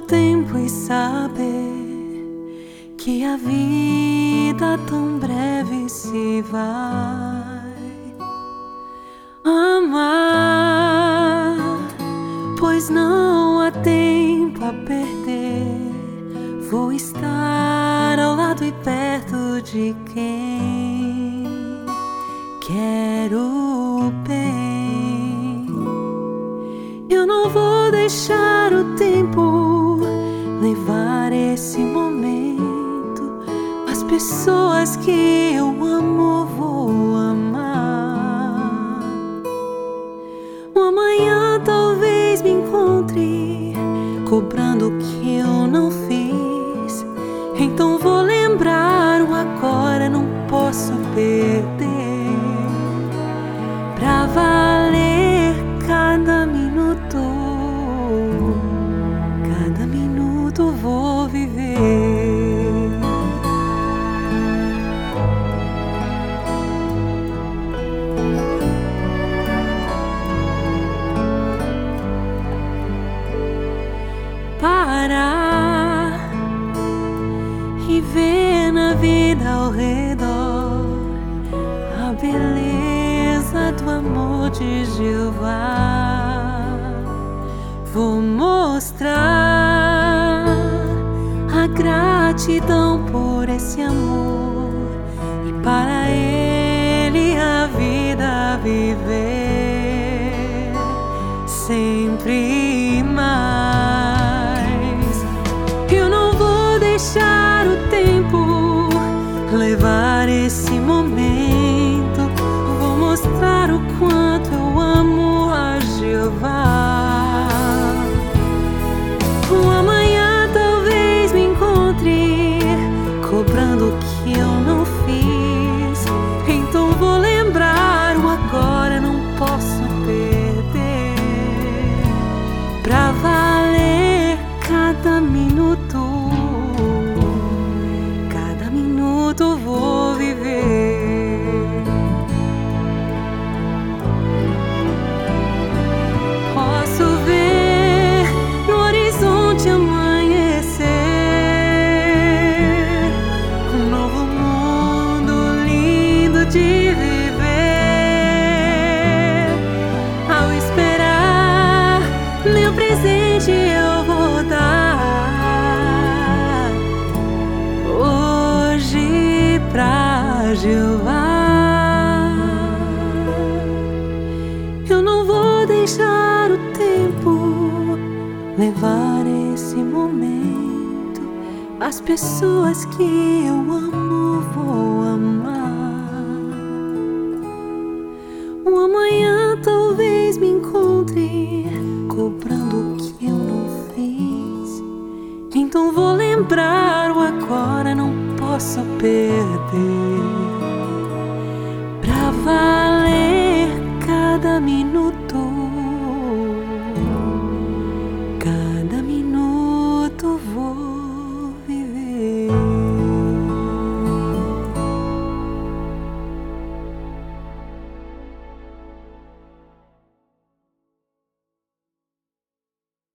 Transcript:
tempo e saber que a vida tão breve se vai. Amar, pois não há tempo a perder. Vou estar ao lado e perto de quem quero o bem. Eu não vou deixar o tempo levar esse momento. As pessoas que eu amo vou amar. O amanhã talvez me encontre cobrando o que eu não fiz. Então vou lembrar o agora, não posso perder. Pra valer cada minuto vou viver. Parar e ver na vida ao redor a beleza do amor de Jeová. Vou mostrar a gratidão por esse amor e para ele a vida viver sempre mais. Eu não vou deixar o tempo levar esse momento. Vou mostrar o quanto eu amo a Jeová. O amanhã talvez me encontre cobrando o que eu não fiz. Então vou lembrar o agora, não posso perder. Pra valer cada minuto vou viver. Posso ver no horizonte amanhecer um novo mundo lindo de viver. Ao esperar meu presente eu vou dar hoje pra Jeová. Eu não vou deixar o tempo levar esse momento. As pessoas que eu amo vou amar. O amanhã talvez me encontre cobrando o que eu não fiz. Então vou lembrar o agora, não posso perder.